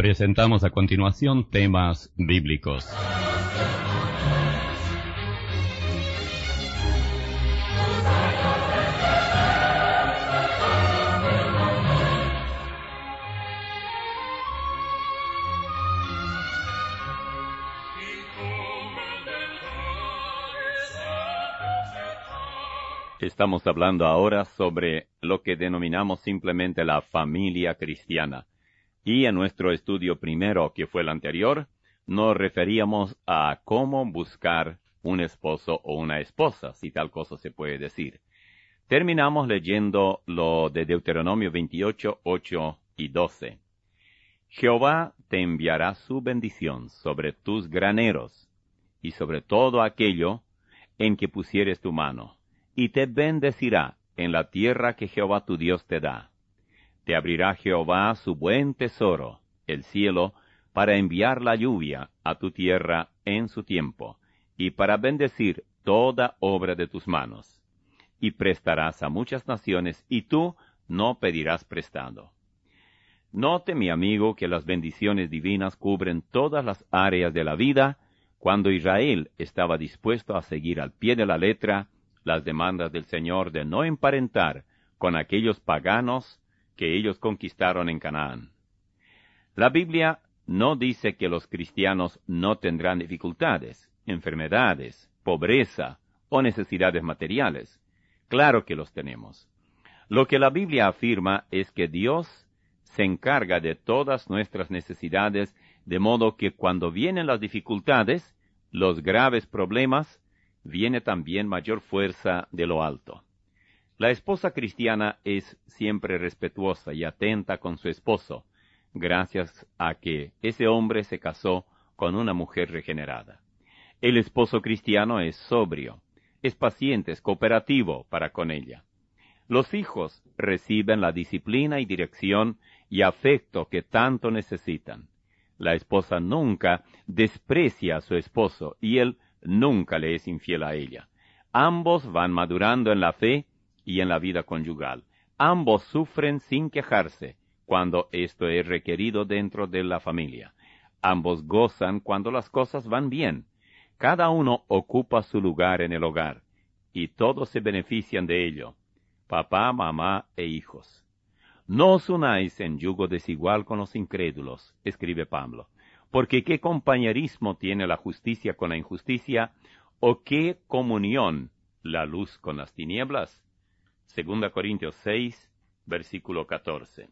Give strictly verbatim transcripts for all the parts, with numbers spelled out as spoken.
Presentamos a continuación temas bíblicos. Estamos hablando ahora sobre lo que denominamos simplemente la familia cristiana. Y en nuestro estudio primero, que fue el anterior, nos referíamos a cómo buscar un esposo o una esposa, si tal cosa se puede decir. Terminamos leyendo lo de Deuteronomio veintiocho, ocho y doce. Jehová te enviará su bendición sobre tus graneros y sobre todo aquello en que pusieres tu mano, y te bendecirá en la tierra que Jehová tu Dios te da. Te abrirá Jehová su buen tesoro, el cielo, para enviar la lluvia a tu tierra en su tiempo, y para bendecir toda obra de tus manos. Y prestarás a muchas naciones, y tú no pedirás prestado. Note, mi amigo, que las bendiciones divinas cubren todas las áreas de la vida, cuando Israel estaba dispuesto a seguir al pie de la letra las demandas del Señor de no emparentar con aquellos paganos que ellos conquistaron en Canaán. La Biblia no dice que los cristianos no tendrán dificultades, enfermedades, pobreza o necesidades materiales. Claro que los tenemos. Lo que la Biblia afirma es que Dios se encarga de todas nuestras necesidades, de modo que cuando vienen las dificultades, los graves problemas, viene también mayor fuerza de lo alto. La esposa cristiana es siempre respetuosa y atenta con su esposo, gracias a que ese hombre se casó con una mujer regenerada. El esposo cristiano es sobrio, es paciente, es cooperativo para con ella. Los hijos reciben la disciplina y dirección y afecto que tanto necesitan. La esposa nunca desprecia a su esposo y él nunca le es infiel a ella. Ambos van madurando en la fe y en la vida conyugal. Ambos sufren sin quejarse cuando esto es requerido dentro de la familia. Ambos gozan cuando las cosas van bien. Cada uno ocupa su lugar en el hogar, y todos se benefician de ello, papá, mamá e hijos. No os unáis en yugo desigual con los incrédulos, escribe Pablo, porque ¿qué compañerismo tiene la justicia con la injusticia? ¿O qué comunión la luz con las tinieblas? Segunda Corintios seis, versículo catorce.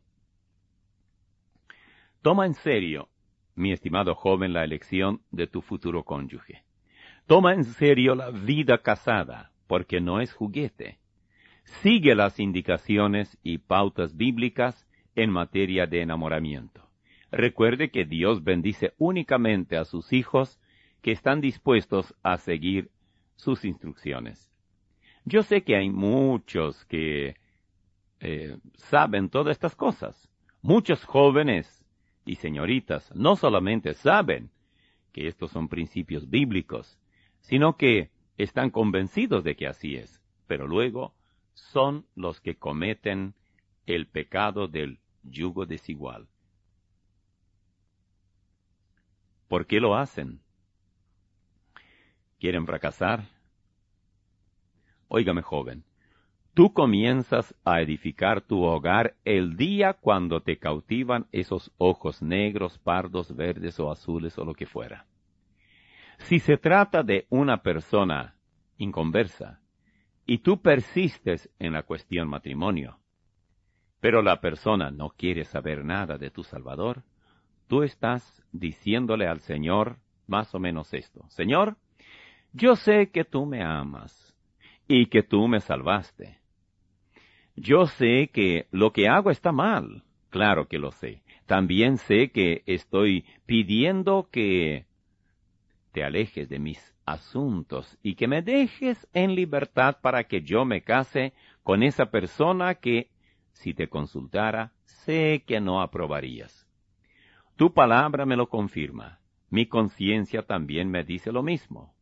Toma en serio, mi estimado joven, la elección de tu futuro cónyuge. Toma en serio la vida casada, porque no es juguete. Sigue las indicaciones y pautas bíblicas en materia de enamoramiento. Recuerde que Dios bendice únicamente a sus hijos que están dispuestos a seguir sus instrucciones. Yo sé que hay muchos que eh, saben todas estas cosas. Muchos jóvenes y señoritas no solamente saben que estos son principios bíblicos, sino que están convencidos de que así es, pero luego son los que cometen el pecado del yugo desigual. ¿Por qué lo hacen? ¿Quieren fracasar? Óigame, joven, tú comienzas a edificar tu hogar el día cuando te cautivan esos ojos negros, pardos, verdes o azules o lo que fuera. Si se trata de una persona inconversa y tú persistes en la cuestión matrimonio, pero la persona no quiere saber nada de tu Salvador, tú estás diciéndole al Señor más o menos esto: Señor, yo sé que tú me amas y que tú me salvaste. Yo sé que lo que hago está mal, claro que lo sé. También sé que estoy pidiendo que te alejes de mis asuntos y que me dejes en libertad para que yo me case con esa persona que, si te consultara, sé que no aprobarías. Tu palabra me lo confirma. Mi conciencia también me dice lo mismo.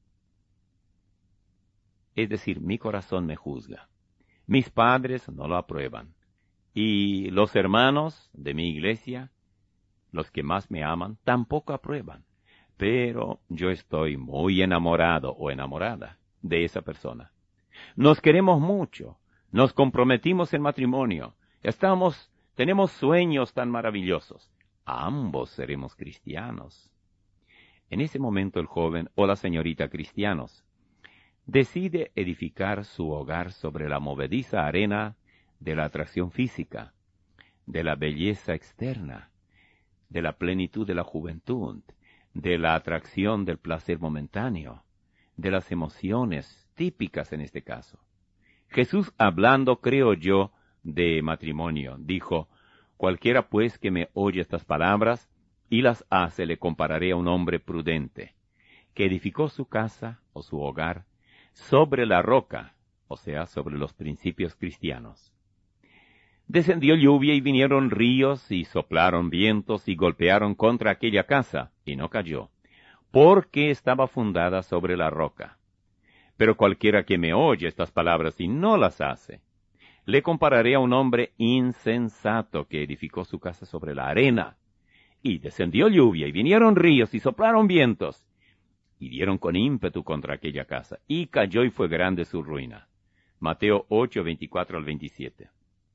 Es decir, mi corazón me juzga. Mis padres no lo aprueban. Y los hermanos de mi iglesia Los que más me aman tampoco aprueban. Pero yo estoy muy enamorado o enamorada de esa persona. Nos queremos mucho, nos comprometimos en matrimonio, estamos, tenemos sueños tan maravillosos. Ambos seremos cristianos. En ese momento el joven o la señorita cristianos decide edificar su hogar sobre la movediza arena de la atracción física, de la belleza externa, de la plenitud de la juventud, de la atracción del placer momentáneo, de las emociones típicas en este caso. Jesús, hablando, creo yo, de matrimonio, dijo, cualquiera pues que me oye estas palabras y las hace, le compararé a un hombre prudente, que edificó su casa o su hogar sobre la roca, o sea, sobre los principios cristianos. Descendió lluvia y vinieron ríos y soplaron vientos y golpearon contra aquella casa, y no cayó, porque estaba fundada sobre la roca. Pero cualquiera que me oye estas palabras y no las hace, le compararé a un hombre insensato que edificó su casa sobre la arena. Y descendió lluvia y vinieron ríos y soplaron vientos, y dieron con ímpetu contra aquella casa, y cayó y fue grande su ruina. Mateo ocho, veinticuatro al veintisiete.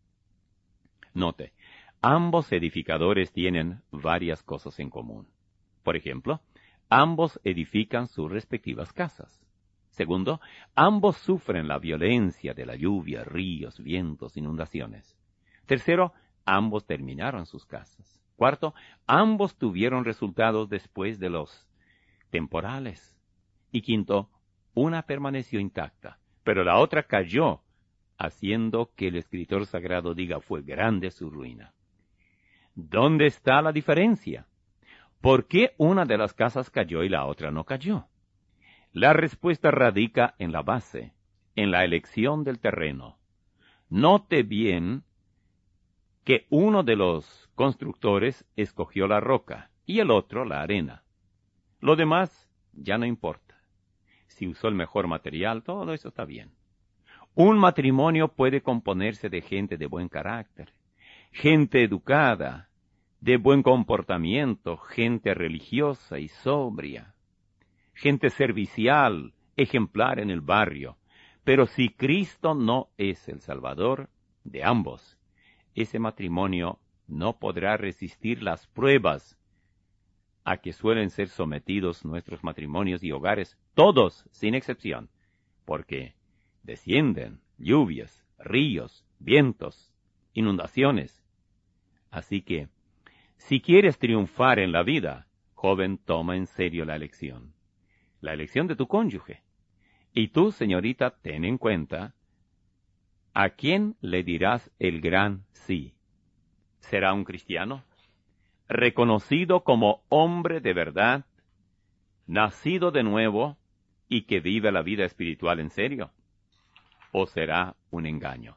Note, ambos edificadores tienen varias cosas en común. Por ejemplo, ambos edifican sus respectivas casas. Segundo, ambos sufren la violencia de la lluvia, ríos, vientos, inundaciones. Tercero, ambos terminaron sus casas. Cuarto, ambos tuvieron resultados después de los temporales. Y quinto, una permaneció intacta, pero la otra cayó, haciendo que el escritor sagrado diga, fue grande su ruina. ¿Dónde está la diferencia? ¿Por qué una de las casas cayó y la otra no cayó? La respuesta radica en la base, en la elección del terreno. Note bien que uno de los constructores escogió la roca y el otro la arena. Lo demás ya no importa. Si usó el mejor material, todo eso está bien. Un matrimonio puede componerse de gente de buen carácter, gente educada, de buen comportamiento, gente religiosa y sobria, gente servicial, ejemplar en el barrio. Pero si Cristo no es el Salvador de ambos, ese matrimonio no podrá resistir las pruebas a que suelen ser sometidos nuestros matrimonios y hogares, todos sin excepción, porque descienden lluvias, ríos, vientos, inundaciones. Así que, si quieres triunfar en la vida, joven, toma en serio la elección, la elección de tu cónyuge. Y tú, señorita, ten en cuenta, ¿a quién le dirás el gran sí? ¿Será un cristiano? Reconocido como hombre de verdad, nacido de nuevo y que vive la vida espiritual en serio. ¿O será un engaño?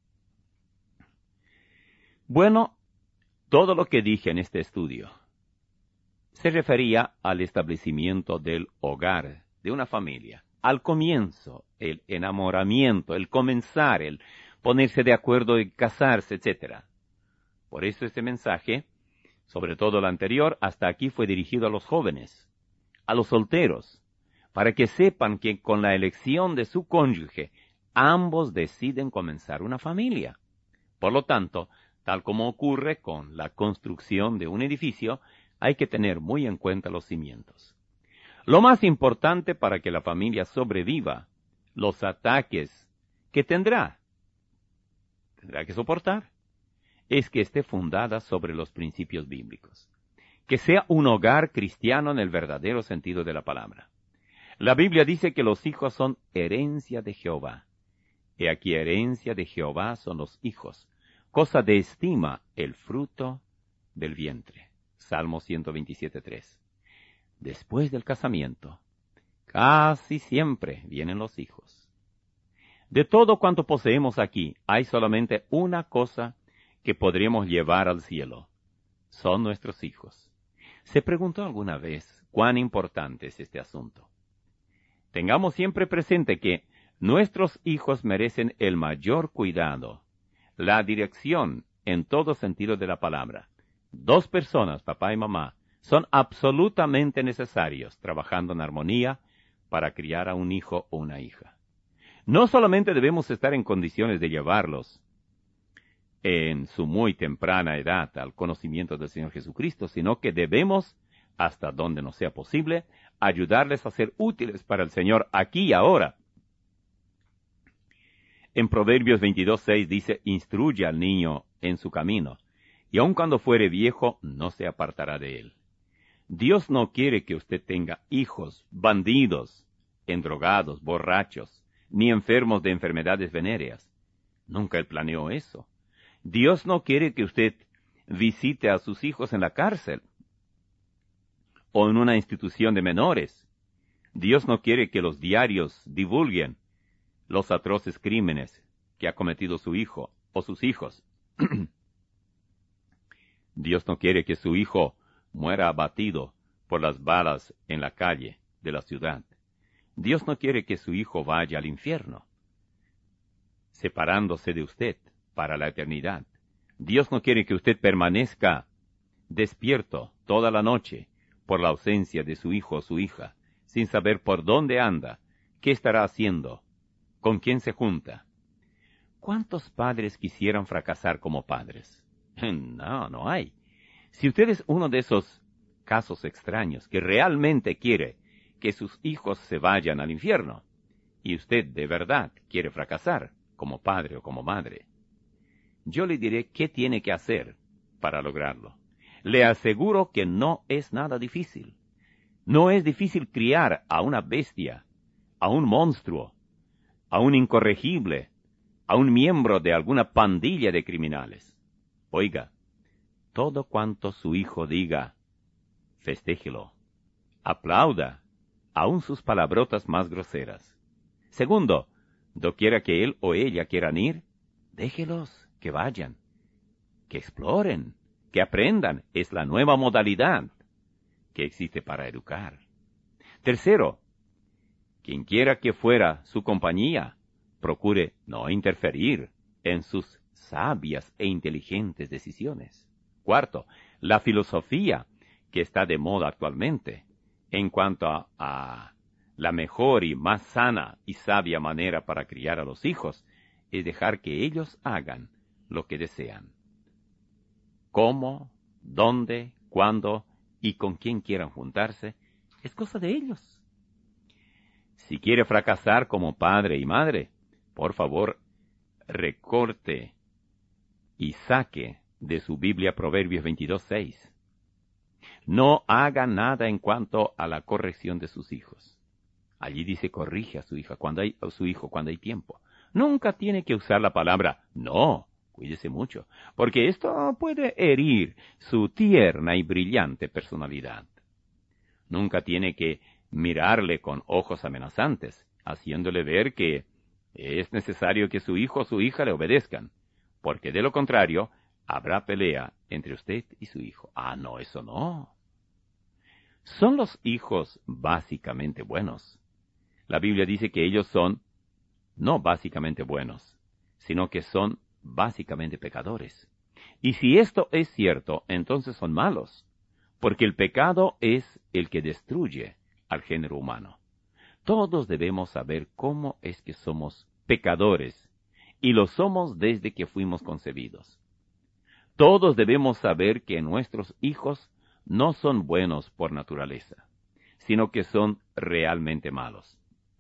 Bueno, todo lo que dije en este estudio se refería al establecimiento del hogar, de una familia. Al comienzo, el enamoramiento, el comenzar, el ponerse de acuerdo en casarse, etcétera. Por eso este mensaje, sobre todo el anterior, hasta aquí fue dirigido a los jóvenes, a los solteros, para que sepan que con la elección de su cónyuge, ambos deciden comenzar una familia. Por lo tanto, tal como ocurre con la construcción de un edificio, hay que tener muy en cuenta los cimientos. Lo más importante para que la familia sobreviva, los ataques que tendrá, tendrá que soportar, es que esté fundada sobre los principios bíblicos, que sea un hogar cristiano en el verdadero sentido de la palabra. La Biblia dice que los hijos son herencia de Jehová. He aquí herencia de Jehová son los hijos, cosa de estima el fruto del vientre. Salmo ciento veintisiete, tres. Después del casamiento, casi siempre vienen los hijos. De todo cuanto poseemos aquí, hay solamente una cosa que podremos llevar al cielo. Son nuestros hijos. ¿Se preguntó alguna vez cuán importante es este asunto? Tengamos siempre presente que nuestros hijos merecen el mayor cuidado, la dirección en todo sentido de la palabra, Dos personas, papá y mamá, son absolutamente necesarios trabajando en armonía para criar a un hijo o una hija. No solamente debemos estar en condiciones de llevarlos en su muy temprana edad al conocimiento del Señor Jesucristo, sino que debemos, hasta donde nos sea posible, ayudarles a ser útiles para el Señor aquí y ahora. En Proverbios veintidós seis dice, instruye al niño en su camino, y aun cuando fuere viejo, no se apartará de él. Dios no quiere que usted tenga hijos bandidos, endrogados, borrachos, ni enfermos de enfermedades venéreas. Nunca Él planeó eso. Dios no quiere que usted visite a sus hijos en la cárcel o en una institución de menores. Dios no quiere que los diarios divulguen los atroces crímenes que ha cometido su hijo o sus hijos. Dios no quiere que su hijo muera abatido por las balas en la calle de la ciudad. Dios no quiere que su hijo vaya al infierno, separándose de usted para la eternidad. Dios no quiere que usted permanezca despierto toda la noche por la ausencia de su hijo o su hija, sin saber por dónde anda, qué estará haciendo, con quién se junta. ¿Cuántos padres quisieran fracasar como padres? No, no hay. Si usted es uno de esos casos extraños que realmente quiere que sus hijos se vayan al infierno, y usted de verdad quiere fracasar como padre o como madre, yo le diré qué tiene que hacer para lograrlo. Le aseguro que no es nada difícil. No es difícil criar a una bestia, a un monstruo, a un incorregible, a un miembro de alguna pandilla de criminales. Oiga, todo cuanto su hijo diga, festéjelo, aplauda, aun sus palabrotas más groseras. Segundo, doquiera que él o ella quieran ir, déjelos que vayan, que exploren, que aprendan. Es la nueva modalidad que existe para educar. Tercero, quien quiera que fuera su compañía, procure no interferir en sus sabias e inteligentes decisiones. Cuarto, la filosofía que está de moda actualmente en cuanto a, a la mejor y más sana y sabia manera para criar a los hijos es dejar que ellos hagan lo que desean. Cómo, dónde, cuándo y con quién quieran juntarse, es cosa de ellos. Si quiere fracasar como padre y madre, por favor, recorte y saque de su Biblia Proverbios veintidós seis. No haga nada en cuanto a la corrección de sus hijos. Allí dice corrige a su hija cuando hay, a su hijo cuando hay tiempo. Nunca tiene que usar la palabra no. Cuídese mucho, porque esto puede herir su tierna y brillante personalidad. Nunca tiene que mirarle con ojos amenazantes, haciéndole ver que es necesario que su hijo o su hija le obedezcan, porque de lo contrario, habrá pelea entre usted y su hijo. Ah, no, eso no. ¿Son los hijos básicamente buenos? La Biblia dice que ellos son no básicamente buenos, sino que son básicamente pecadores. Y si esto es cierto, entonces son malos, porque el pecado es el que destruye al género humano. Todos debemos saber cómo es que somos pecadores, y lo somos desde que fuimos concebidos. Todos debemos saber que nuestros hijos no son buenos por naturaleza, sino que son realmente malos.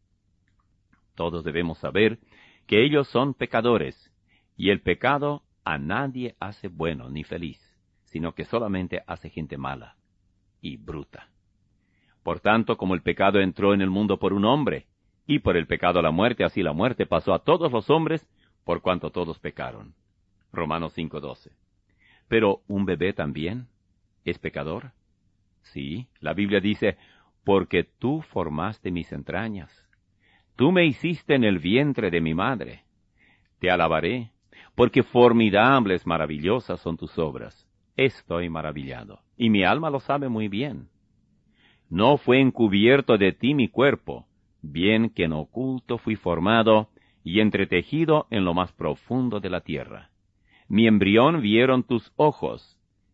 Todos debemos saber que ellos son pecadores, y el pecado a nadie hace bueno ni feliz, sino que solamente hace gente mala y bruta. Por tanto, como el pecado entró en el mundo por un hombre, y por el pecado la muerte, así la muerte pasó a todos los hombres, por cuanto todos pecaron. Romanos cinco doce. Pero, ¿un bebé también es pecador? Sí, la Biblia dice, porque tú formaste mis entrañas. Tú me hiciste en el vientre de mi madre. Te alabaré, porque formidables, maravillosas son tus obras. Estoy maravillado, y mi alma lo sabe muy bien. No fue encubierto de ti mi cuerpo, bien que en oculto fui formado y entretejido en lo más profundo de la tierra. Mi embrión vieron tus ojos,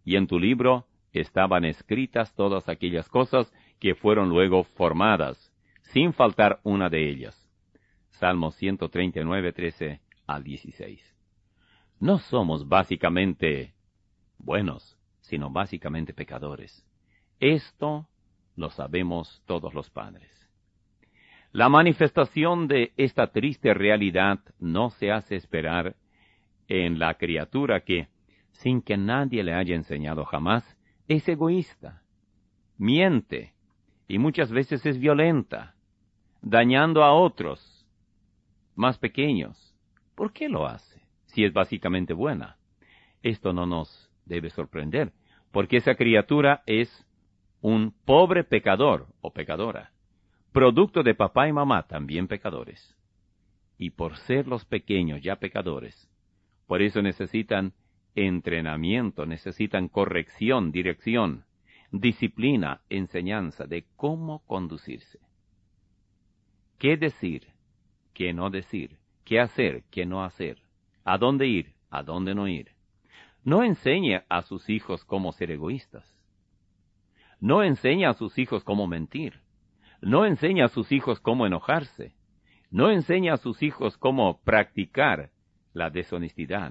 y en tu libro estaban escritas todas aquellas cosas que fueron luego formadas, sin faltar una de ellas. Salmo ciento treinta y nueve, trece al dieciséis. No somos básicamente buenos, sino básicamente pecadores. Esto lo sabemos todos los padres. La manifestación de esta triste realidad no se hace esperar en la criatura que, sin que nadie le haya enseñado jamás, es egoísta, miente y muchas veces es violenta, dañando a otros más pequeños. ¿Por qué lo hace? Si es básicamente buena. Esto no nos debe sorprender, porque esa criatura es un pobre pecador o pecadora, producto de papá y mamá, también pecadores. Y por ser los pequeños ya pecadores, por eso necesitan entrenamiento, necesitan corrección, dirección, disciplina, enseñanza de cómo conducirse. ¿Qué decir? ¿Qué no decir? ¿Qué hacer? ¿Qué no hacer? ¿A dónde ir? ¿A dónde no ir? No enseñe a sus hijos cómo ser egoístas. No enseña a sus hijos cómo mentir. No enseña a sus hijos cómo enojarse. No enseña a sus hijos cómo practicar la deshonestidad.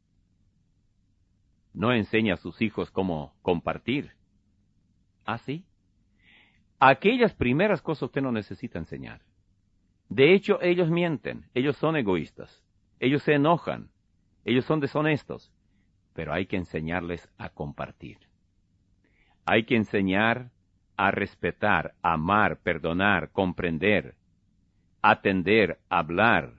No enseña a sus hijos cómo compartir. ¿Ah, sí? Aquellas primeras cosas usted no necesita enseñar. De hecho, ellos mienten, ellos son egoístas, ellos se enojan, ellos son deshonestos, pero hay que enseñarles a compartir. Hay que enseñar a respetar, amar, perdonar, comprender, atender, hablar,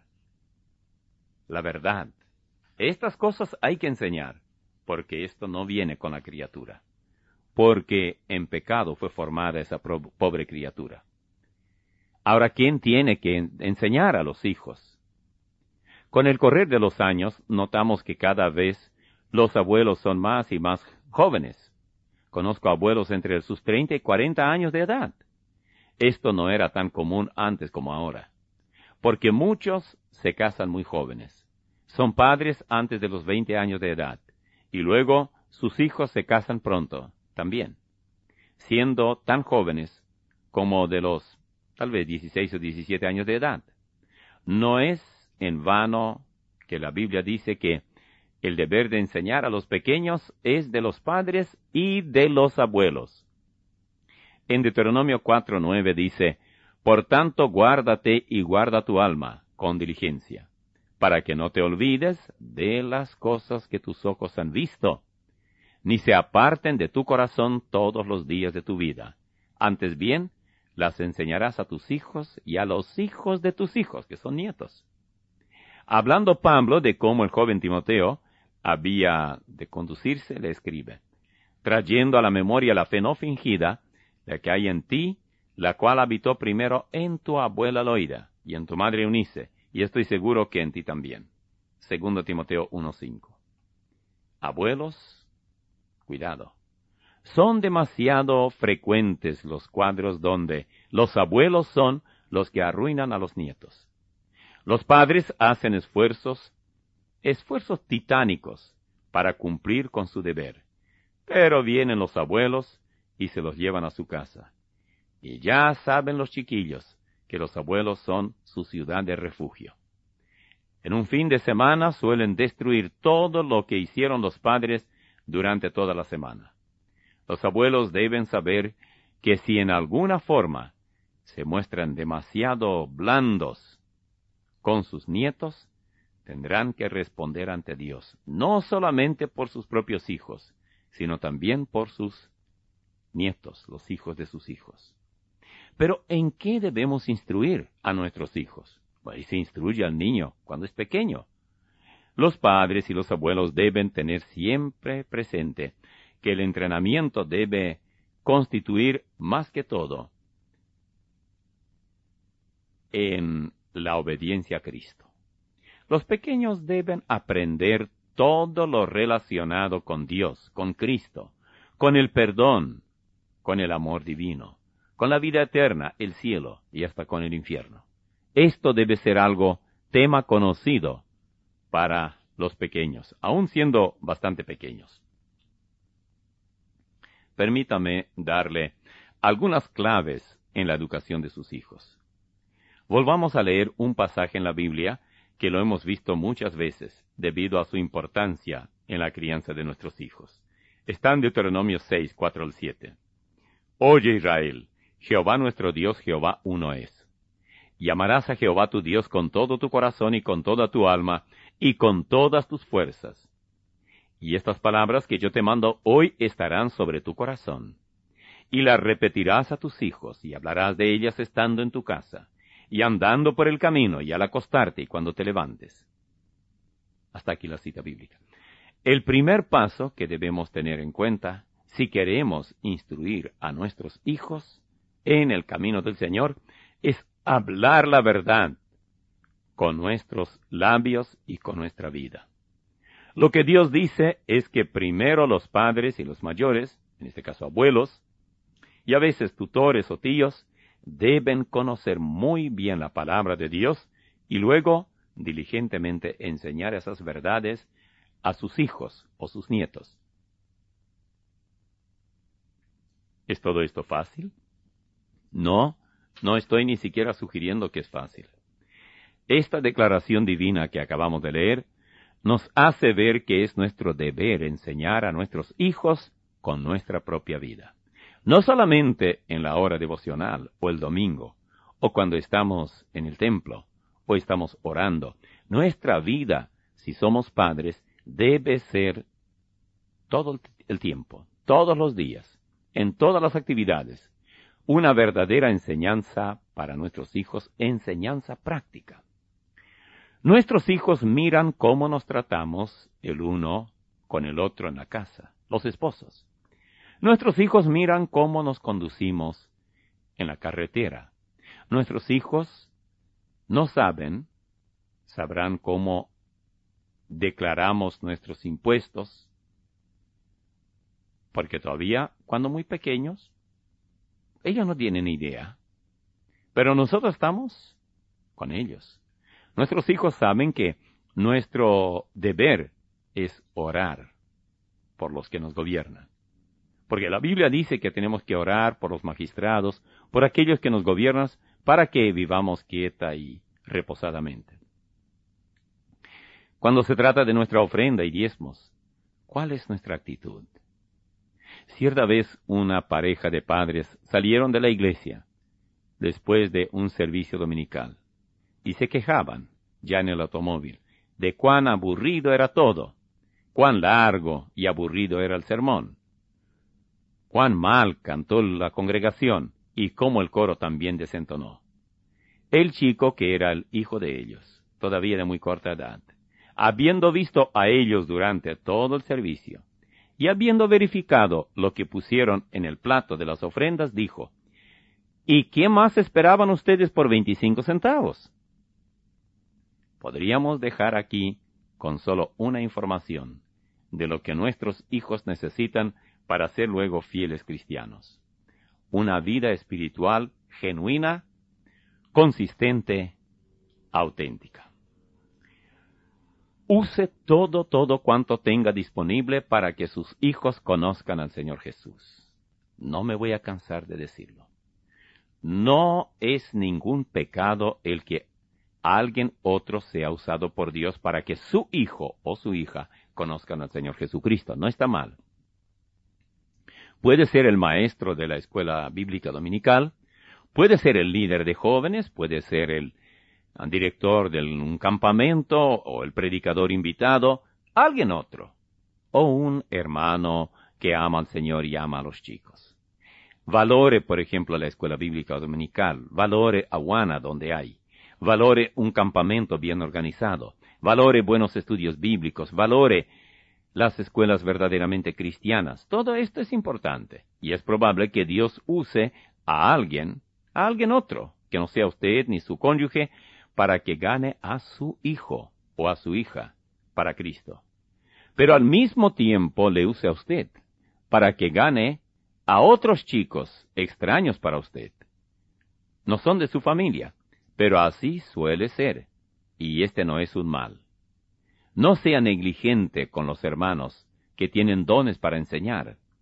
la verdad. Estas cosas hay que enseñar, porque esto no viene con la criatura, porque en pecado fue formada esa pobre criatura. Ahora, ¿quién tiene que enseñar a los hijos? Con el correr de los años, notamos que cada vez los abuelos son más y más jóvenes. Conozco abuelos entre sus treinta y cuarenta años de edad. Esto no era tan común antes como ahora, porque muchos se casan muy jóvenes. Son padres antes de los veinte años de edad, y luego sus hijos se casan pronto, también, siendo tan jóvenes como de los tal vez dieciséis o diecisiete años de edad. No es en vano que la Biblia dice que el deber de enseñar a los pequeños es de los padres y de los abuelos. En Deuteronomio cuatro nueve dice, «Por tanto guárdate y guarda tu alma con diligencia, para que no te olvides de las cosas que tus ojos han visto, ni se aparten de tu corazón todos los días de tu vida. Antes bien, las enseñarás a tus hijos y a los hijos de tus hijos, que son nietos». Hablando Pablo de cómo el joven Timoteo había de conducirse, le escribe, «Trayendo a la memoria la fe no fingida, la que hay en ti, la cual habitó primero en tu abuela Loida y en tu madre Eunice, y estoy seguro que en ti también». Segundo Timoteo uno cinco. Abuelos, cuidado. Son demasiado frecuentes los cuadros donde los abuelos son los que arruinan a los nietos. Los padres hacen esfuerzos, esfuerzos titánicos para cumplir con su deber, pero vienen los abuelos y se los llevan a su casa. Y ya saben los chiquillos que los abuelos son su ciudad de refugio. En un fin de semana suelen destruir todo lo que hicieron los padres durante toda la semana. Los abuelos deben saber que si en alguna forma se muestran demasiado blandos con sus nietos, tendrán que responder ante Dios, no solamente por sus propios hijos, sino también por sus nietos, los hijos de sus hijos. Pero, ¿en qué debemos instruir a nuestros hijos? Pues se instruye al niño cuando es pequeño. Los padres y los abuelos deben tener siempre presente que el entrenamiento debe constituir más que todo en la obediencia a Cristo. Los pequeños deben aprender todo lo relacionado con Dios, con Cristo, con el perdón, con el amor divino, con la vida eterna, el cielo y hasta con el infierno. Esto debe ser algo, tema conocido para los pequeños, aun siendo bastante pequeños. permítame darle algunas claves en la educación de sus hijos. Volvamos a leer un pasaje en la Biblia que lo hemos visto muchas veces debido a su importancia en la crianza de nuestros hijos. Está en Deuteronomio seis, cuatro al siete. Oye Israel, Jehová nuestro Dios, Jehová uno es. Y amarás a Jehová tu Dios con todo tu corazón y con toda tu alma y con todas tus fuerzas. Y estas palabras que yo te mando hoy estarán sobre tu corazón. Y las repetirás a tus hijos y hablarás de ellas estando en tu casa, y andando por el camino y al acostarte y cuando te levantes. Hasta aquí la cita bíblica. El primer paso que debemos tener en cuenta, si queremos instruir a nuestros hijos en el camino del Señor, es hablar la verdad con nuestros labios y con nuestra vida. Lo que Dios dice es que primero los padres y los mayores, en este caso abuelos, y a veces tutores o tíos, deben conocer muy bien la palabra de Dios y luego diligentemente enseñar esas verdades a sus hijos o sus nietos. ¿Es todo esto fácil? No, no estoy ni siquiera sugiriendo que es fácil. Esta declaración divina que acabamos de leer nos hace ver que es nuestro deber enseñar a nuestros hijos con nuestra propia vida. No solamente en la hora devocional o el domingo, o cuando estamos en el templo, o estamos orando. Nuestra vida, si somos padres, debe ser todo el tiempo, todos los días, en todas las actividades, una verdadera enseñanza para nuestros hijos, enseñanza práctica. Nuestros hijos miran cómo nos tratamos el uno con el otro en la casa, los esposos. Nuestros hijos miran cómo nos conducimos en la carretera. Nuestros hijos no saben, sabrán cómo declaramos nuestros impuestos, porque todavía, cuando muy pequeños, ellos no tienen idea. Pero nosotros estamos con ellos. Nuestros hijos saben que nuestro deber es orar por los que nos gobiernan. Porque la Biblia dice que tenemos que orar por los magistrados, por aquellos que nos gobiernan, para que vivamos quieta y reposadamente. Cuando se trata de nuestra ofrenda y diezmos, ¿cuál es nuestra actitud? Cierta vez una pareja de padres salieron de la iglesia después de un servicio dominical y se quejaban, ya en el automóvil, de cuán aburrido era todo, cuán largo y aburrido era el sermón, cuán mal cantó la congregación y cómo el coro también desentonó. El chico, que era el hijo de ellos, todavía de muy corta edad, habiendo visto a ellos durante todo el servicio, y habiendo verificado lo que pusieron en el plato de las ofrendas, dijo, ¿y qué más esperaban ustedes por veinticinco centavos? Podríamos dejar aquí con solo una información de lo que nuestros hijos necesitan para ser luego fieles cristianos. Una vida espiritual genuina, consistente, auténtica. Use todo, todo cuanto tenga disponible para que sus hijos conozcan al Señor Jesús. No me voy a cansar de decirlo. No es ningún pecado el que alguien otro sea usado por Dios para que su hijo o su hija conozcan al Señor Jesucristo. No está mal. Puede ser el maestro de la escuela bíblica dominical, puede ser el líder de jóvenes, puede ser el director de un campamento o el predicador invitado, alguien otro, o un hermano que ama al Señor y ama a los chicos. Valore, por ejemplo, la escuela bíblica dominical, valore Awana donde hay, valore un campamento bien organizado, valore buenos estudios bíblicos, valore las escuelas verdaderamente cristianas. Todo esto es importante, y es probable que Dios use a alguien, a alguien otro, que no sea usted ni su cónyuge, para que gane a su hijo o a su hija para Cristo. Pero al mismo tiempo le use a usted para que gane a otros chicos extraños para usted. No son de su familia, pero así suele ser, y este no es un mal. No sea negligente con los hermanos que tienen dones para enseñar.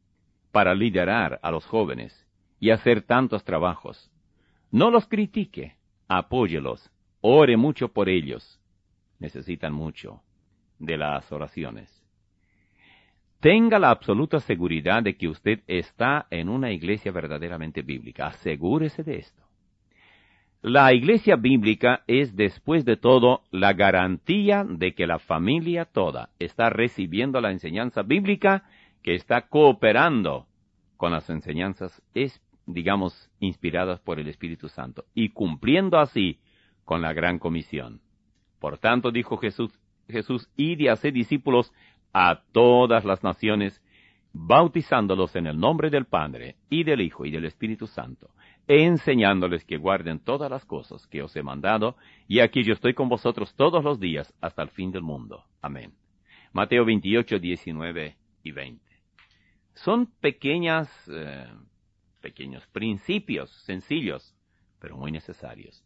para liderar a los jóvenes y hacer tantos trabajos. No los critique, apóyelos, ore mucho por ellos. Necesitan mucho de las oraciones. Tenga la absoluta seguridad de que usted está en una iglesia verdaderamente bíblica. Asegúrese de esto. La iglesia bíblica es, después de todo, la garantía de que la familia toda está recibiendo la enseñanza bíblica, que está cooperando con las enseñanzas, es, digamos, inspiradas por el Espíritu Santo, y cumpliendo así con la gran comisión. Por tanto, dijo Jesús, Jesús, id y haced discípulos a todas las naciones, bautizándolos en el nombre del Padre, y del Hijo, y del Espíritu Santo, e enseñándoles que guarden todas las cosas que os he mandado, y aquí yo estoy con vosotros todos los días hasta el fin del mundo. Amén. Mateo veintiocho, diecinueve y veinte. Son pequeñas, eh, pequeños principios sencillos, pero muy necesarios.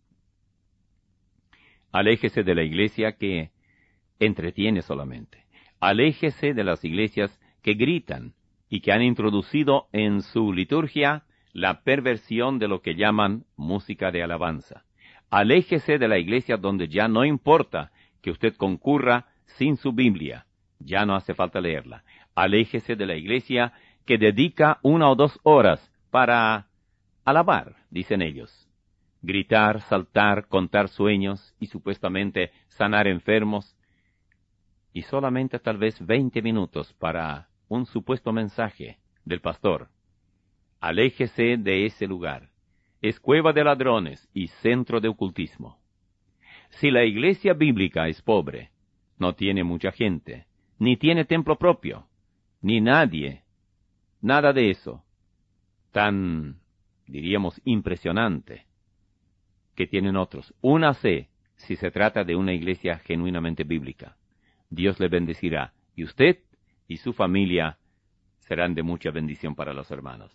Aléjese de la iglesia que entretiene solamente. Aléjese de las iglesias que gritan y que han introducido en su liturgia la perversión de lo que llaman música de alabanza. Aléjese de la iglesia donde ya no importa que usted concurra sin su Biblia, ya no hace falta leerla. Aléjese de la iglesia que dedica una o dos horas para alabar, dicen ellos. Gritar, saltar, contar sueños y supuestamente sanar enfermos, y solamente tal vez veinte minutos para un supuesto mensaje del pastor. Aléjese de ese lugar. Es cueva de ladrones y centro de ocultismo. Si la iglesia bíblica es pobre, no tiene mucha gente, ni tiene templo propio, ni nadie, nada de eso, tan, diríamos, impresionante, que tienen otros. Únase si se trata de una iglesia genuinamente bíblica. Dios le bendecirá, y usted y su familia serán de mucha bendición para los hermanos.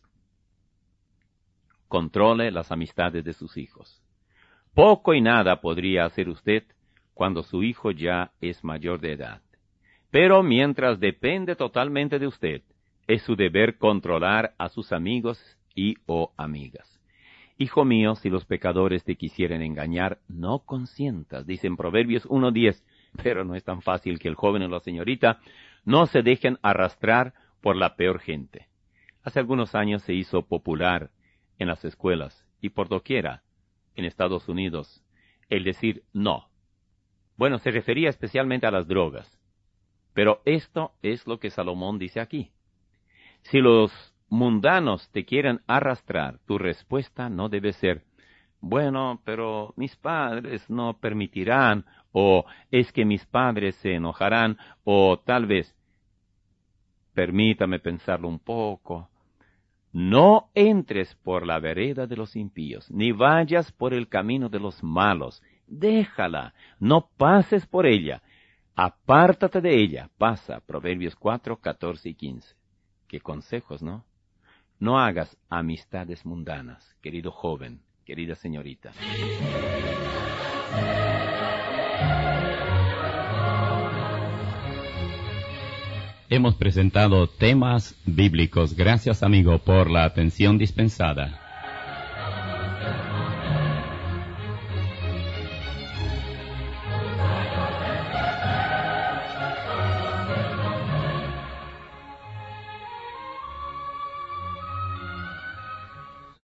Controle las amistades de sus hijos. Poco y nada podría hacer usted cuando su hijo ya es mayor de edad. Pero mientras depende totalmente de usted, es su deber controlar a sus amigos y o amigas. Hijo mío, si los pecadores te quisieren engañar, no consientas, dice en Proverbios uno diez, pero no es tan fácil que el joven o la señorita no se dejen arrastrar por la peor gente. Hace algunos años se hizo popular en las escuelas y por doquiera en Estados Unidos el decir no. Bueno, se refería especialmente a las drogas. Pero esto es lo que Salomón dice aquí. Si los mundanos te quieren arrastrar, tu respuesta no debe ser, bueno, pero mis padres no permitirán, o es que mis padres se enojarán, o tal vez, permítame pensarlo un poco. No entres por la vereda de los impíos, ni vayas por el camino de los malos. Déjala, no pases por ella. Apártate de ella. Pasa, Proverbios cuatro, catorce y quince. Qué consejos, ¿no? No hagas amistades mundanas, querido joven, querida señorita. Hemos presentado temas bíblicos. Gracias, amigo, por la atención dispensada.